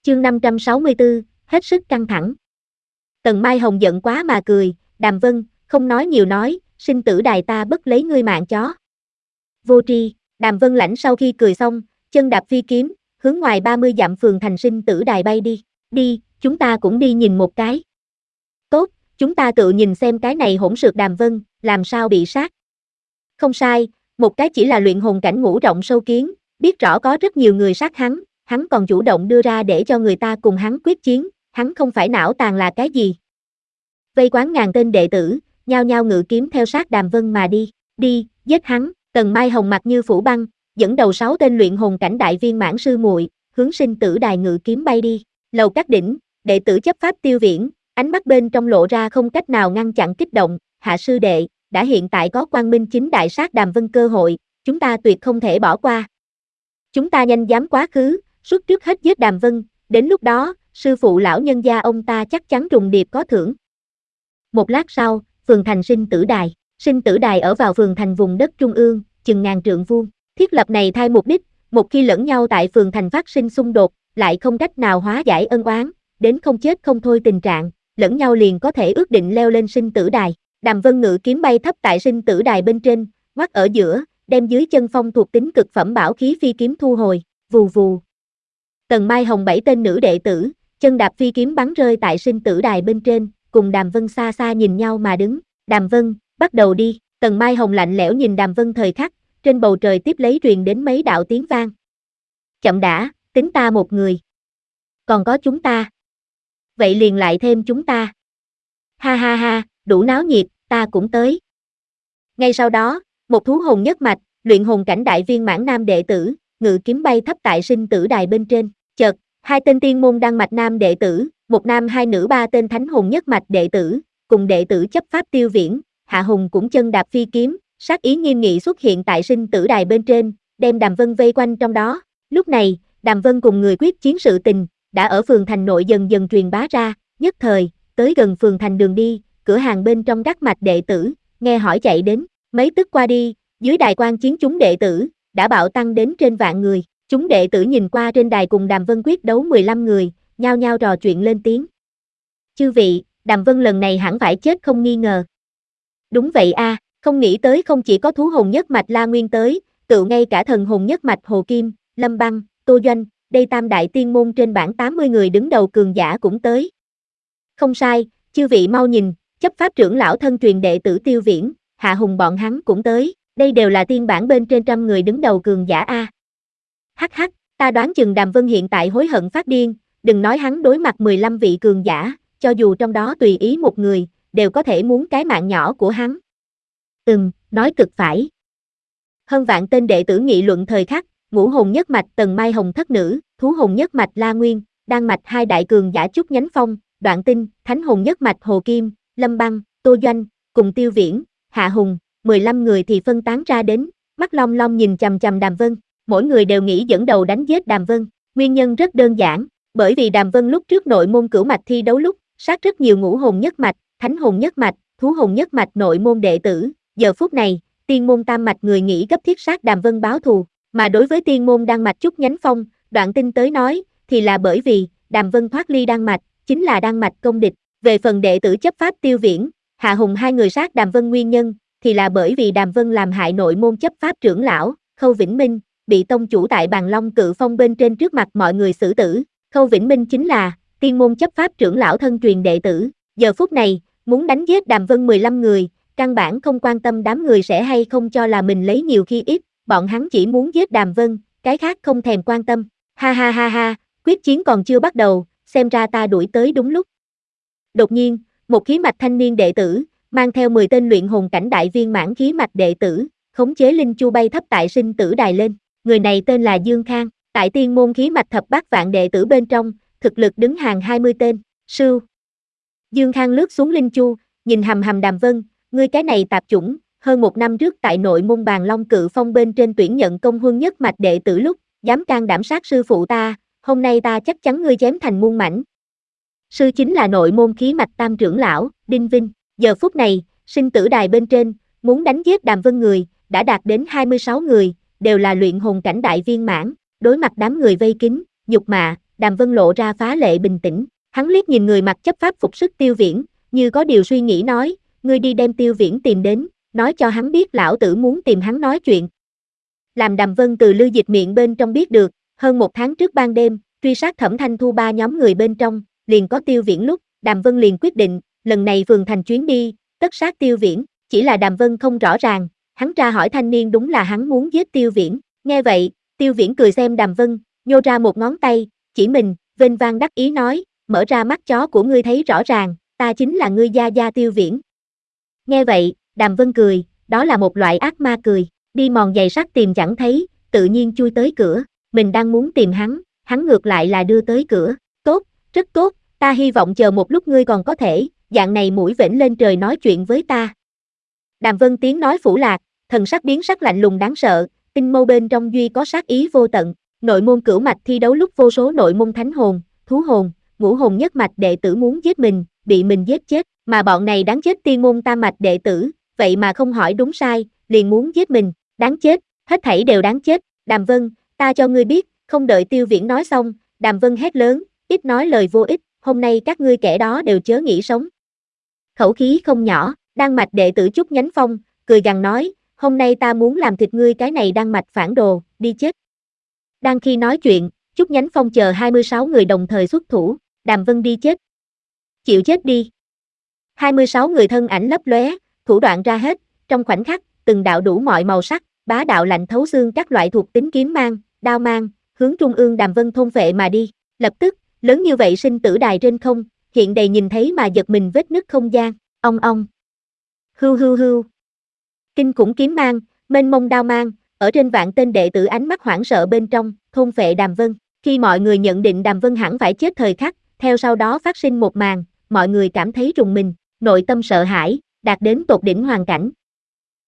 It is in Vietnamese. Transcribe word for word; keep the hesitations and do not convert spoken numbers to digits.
Chương năm trăm sáu mươi tư, hết sức căng thẳng. Tần Mai Hồng giận quá mà cười, Đàm Vân, không nói nhiều nói, sinh tử đài ta bất lấy ngươi mạng chó. Vô tri, Đàm Vân lãnh sau khi cười xong, chân đạp phi kiếm, hướng ngoài ba mươi dặm phường thành sinh tử đài bay đi. Đi, chúng ta cũng đi nhìn một cái. Tốt, chúng ta tự nhìn xem cái này hỗn xược Đàm Vân, làm sao bị sát. Không sai, một cái chỉ là luyện hồn cảnh ngũ trọng sâu kiến, biết rõ có rất nhiều người sát hắn, hắn còn chủ động đưa ra để cho người ta cùng hắn quyết chiến, hắn không phải não tàn là cái gì. Vây quán ngàn tên đệ tử, nhao nhao ngự kiếm theo sát Đàm Vân mà đi, đi, giết hắn. Tần Mai Hồng mặt như phủ băng, dẫn đầu sáu tên luyện hồn cảnh đại viên mãn sư muội, hướng sinh tử đài ngự kiếm bay đi. Lầu Các đỉnh, đệ tử chấp pháp Tiêu Viễn, ánh mắt bên trong lộ ra không cách nào ngăn chặn kích động, hạ sư đệ, đã hiện tại có quang minh chính đại sát Đàm Vân cơ hội, chúng ta tuyệt không thể bỏ qua. Chúng ta nhanh dám quá khứ, suốt trước hết giết Đàm Vân, đến lúc đó, sư phụ lão nhân gia ông ta chắc chắn trùng điệp có thưởng. Một lát sau, phường thành sinh tử đài, sinh tử đài ở vào phường thành vùng đất trung ương, chừng ngàn trượng vuông, thiết lập này thay mục đích, một khi lẫn nhau tại phường thành phát sinh xung đột, lại không cách nào hóa giải ân oán, đến không chết không thôi tình trạng, lẫn nhau liền có thể ước định leo lên sinh tử đài. Đàm Vân ngự kiếm bay thấp tại sinh tử đài bên trên, ngoắt ở giữa, đem dưới chân phong thuộc tính cực phẩm bảo khí phi kiếm thu hồi, vù vù. Tần Mai Hồng bảy tên nữ đệ tử, chân đạp phi kiếm bắn rơi tại sinh tử đài bên trên, cùng Đàm Vân xa xa nhìn nhau mà đứng. Đàm Vân, bắt đầu đi. Tần Mai Hồng lạnh lẽo nhìn Đàm Vân thời khắc, trên bầu trời tiếp lấy truyền đến mấy đạo tiếng vang. Chậm đã, tính ta một người. Còn có chúng ta. Vậy liền lại thêm chúng ta. Ha ha ha, đủ náo nhiệt, ta cũng tới. Ngay sau đó, một thú hồn nhất mạch, luyện hồn cảnh đại viên mãn nam đệ tử, ngự kiếm bay thấp tại sinh tử đài bên trên. Chợt, hai tên tiên môn đăng mạch nam đệ tử, một nam hai nữ ba tên thánh hồn nhất mạch đệ tử, cùng đệ tử chấp pháp Tiêu Viễn, Hạ Hùng cũng chân đạp phi kiếm, sát ý nghiêm nghị xuất hiện tại sinh tử đài bên trên, đem Đàm Vân vây quanh trong đó. Lúc này, Đàm Vân cùng người quyết chiến sự tình, đã ở phường thành nội dần dần truyền bá ra, nhất thời, tới gần phường thành đường đi, cửa hàng bên trong các mạch đệ tử, nghe hỏi chạy đến, mấy tức qua đi, dưới đài quan chiến chúng đệ tử, đã bạo tăng đến trên vạn người. Chúng đệ tử nhìn qua trên đài cùng Đàm Vân quyết đấu mười lăm người, nhao nhao trò chuyện lên tiếng. Chư vị, Đàm Vân lần này hẳn phải chết không nghi ngờ. Đúng vậy a, à, không nghĩ tới không chỉ có thú hồn nhất mạch La Nguyên tới, tự ngay cả thần hồn nhất mạch Hồ Kim, Lâm Băng, Tô Doanh, đây tam đại tiên môn trên bảng tám mươi người đứng đầu cường giả cũng tới. Không sai, chư vị mau nhìn, chấp pháp trưởng lão thân truyền đệ tử Tiêu Viễn, Hạ Hùng bọn hắn cũng tới, đây đều là tiên bảng bên trên trăm người đứng đầu cường giả a. Hắc hắc, ta đoán chừng Đàm Vân hiện tại hối hận phát điên, đừng nói hắn đối mặt mười lăm vị cường giả, cho dù trong đó tùy ý một người, đều có thể muốn cái mạng nhỏ của hắn. Ừm, nói cực phải. Hơn vạn tên đệ tử nghị luận thời khắc, ngũ hồn nhất mạch Tần Mai Hồng thất nữ, thú hồn nhất mạch La Nguyên, đan mạch hai đại cường giả Trúc Nhánh Phong, Đoạn Tinh, thánh hồn nhất mạch Hồ Kim, Lâm Băng, Tô Doanh, cùng Tiêu Viễn, Hạ Hùng, mười lăm người thì phân tán ra đến, mắt long long nhìn chằm chằm Đàm Vân, mỗi người đều nghĩ dẫn đầu đánh giết Đàm Vân, nguyên nhân rất đơn giản, bởi vì Đàm Vân lúc trước nội môn cửu mạch thi đấu lúc, sát rất nhiều ngũ hồn nhất mạch, thánh hồn nhất mạch, thú hồn nhất mạch nội môn đệ tử, giờ phút này, tiên môn tam mạch người nghĩ gấp thiết sát Đàm Vân báo thù, mà đối với tiên môn đan mạch Trúc Nhánh Phong, Đoạn Tinh tới nói, thì là bởi vì, Đàm Vân thoát ly đan mạch, chính là đan mạch công địch, về phần đệ tử chấp pháp Tiêu Viễn, Hạ Hùng hai người sát Đàm Vân nguyên nhân, thì là bởi vì Đàm Vân làm hại nội môn chấp pháp trưởng lão, Khâu Vĩnh Minh, bị tông chủ tại Bàn Long Cự Phong bên trên trước mặt mọi người xử tử. Khâu Vĩnh Minh chính là tiên môn chấp pháp trưởng lão thân truyền đệ tử, giờ phút này, muốn đánh giết Đàm Vân mười lăm người, căn bản không quan tâm đám người sẽ hay không cho là mình lấy nhiều khi ít, bọn hắn chỉ muốn giết Đàm Vân, cái khác không thèm quan tâm. Ha ha ha ha, quyết chiến còn chưa bắt đầu, xem ra ta đuổi tới đúng lúc. Đột nhiên, một khí mạch thanh niên đệ tử, mang theo mười tên luyện hồn cảnh đại viên mãn khí mạch đệ tử, khống chế linh chu bay thấp tại sinh tử đài lên. Người này tên là Dương Khang, tại tiên môn khí mạch thập bát vạn đệ tử bên trong, thực lực đứng hàng hai mươi tên. Sưu. Dương Khang lướt xuống linh chu, nhìn hầm hầm Đàm Vân, ngươi cái này tạp chủng, hơn một năm trước tại nội môn Bàn Long Cự Phong bên trên tuyển nhận công huân nhất mạch đệ tử lúc, dám can đảm sát sư phụ ta, hôm nay ta chắc chắn ngươi chém thành muôn mảnh. Sư chính là nội môn khí mạch tam trưởng lão, Đinh Vinh, giờ phút này, sinh tử đài bên trên, muốn đánh giết Đàm Vân người, đã đạt đến hai mươi sáu người, đều là luyện hồn cảnh đại viên mãn, đối mặt đám người vây kín, nhục mạ, Đàm Vân lộ ra phá lệ bình tĩnh, hắn liếc nhìn người mặc chấp pháp phục sức Tiêu Viễn, như có điều suy nghĩ nói, ngươi đi đem Tiêu Viễn tìm đến, nói cho hắn biết lão tử muốn tìm hắn nói chuyện. Làm Đàm Vân từ Lưu Dịch miệng bên trong biết được, hơn một tháng trước ban đêm, truy sát Thẩm Thanh Thu ba nhóm người bên trong, liền có Tiêu Viễn lúc, Đàm Vân liền quyết định, lần này phường thành chuyến đi, tất sát Tiêu Viễn, chỉ là Đàm Vân không rõ ràng, hắn tra hỏi thanh niên đúng là hắn muốn giết Tiêu Viễn, nghe vậy, Tiêu Viễn cười xem Đàm Vân, nhô ra một ngón tay, chỉ mình, vênh vang đắc ý nói, mở ra mắt chó của ngươi thấy rõ ràng, ta chính là ngươi gia gia Tiêu Viễn. Nghe vậy, Đàm Vân cười, đó là một loại ác ma cười, đi mòn giày sắt tìm chẳng thấy, tự nhiên chui tới cửa, mình đang muốn tìm hắn, hắn ngược lại là đưa tới cửa, tốt, rất tốt, ta hy vọng chờ một lúc ngươi còn có thể, dạng này mũi vểnh lên trời nói chuyện với ta. Đàm Vân tiếng nói phủ lạc, thần sắc biến sắc lạnh lùng đáng sợ, tinh mâu bên trong duy có sát ý vô tận, nội môn cửu mạch thi đấu lúc vô số nội môn thánh hồn, thú hồn, ngũ hồn nhất mạch đệ tử muốn giết mình, bị mình giết chết, mà bọn này đáng chết tiên môn tam mạch đệ tử, vậy mà không hỏi đúng sai, liền muốn giết mình, đáng chết, hết thảy đều đáng chết, Đàm Vân, ta cho ngươi biết, không đợi Tiêu Viễn nói xong, Đàm Vân hét lớn, ít nói lời vô ích, hôm nay các ngươi kẻ đó đều chớ nghĩ sống. Khẩu khí không nhỏ, Đan mạch đệ tử Trúc Nhánh Phong, cười gằn nói, hôm nay ta muốn làm thịt ngươi cái này Đan mạch phản đồ, đi chết. Đang khi nói chuyện, Trúc Nhánh Phong chờ hai mươi sáu người đồng thời xuất thủ, Đàm Vân đi chết. Chịu chết đi. hai mươi sáu người thân ảnh lấp lóe, thủ đoạn ra hết, trong khoảnh khắc, từng đạo đủ mọi màu sắc, bá đạo lạnh thấu xương các loại thuộc tính kiếm mang, đao mang, hướng trung ương Đàm Vân thôn phệ mà đi. Lập tức, lớn như vậy sinh tử đài trên không, hiện đầy nhìn thấy mà giật mình vết nứt không gian, ong ong. Hưu hưu hưu. Kinh khủng kiếm mang, mênh mông đao mang, ở trên vạn tên đệ tử ánh mắt hoảng sợ bên trong, thôn phệ Đàm Vân. Khi mọi người nhận định Đàm Vân hẳn phải chết thời khắc, theo sau đó phát sinh một màn, mọi người cảm thấy rùng mình, nội tâm sợ hãi, đạt đến tột đỉnh hoàn cảnh.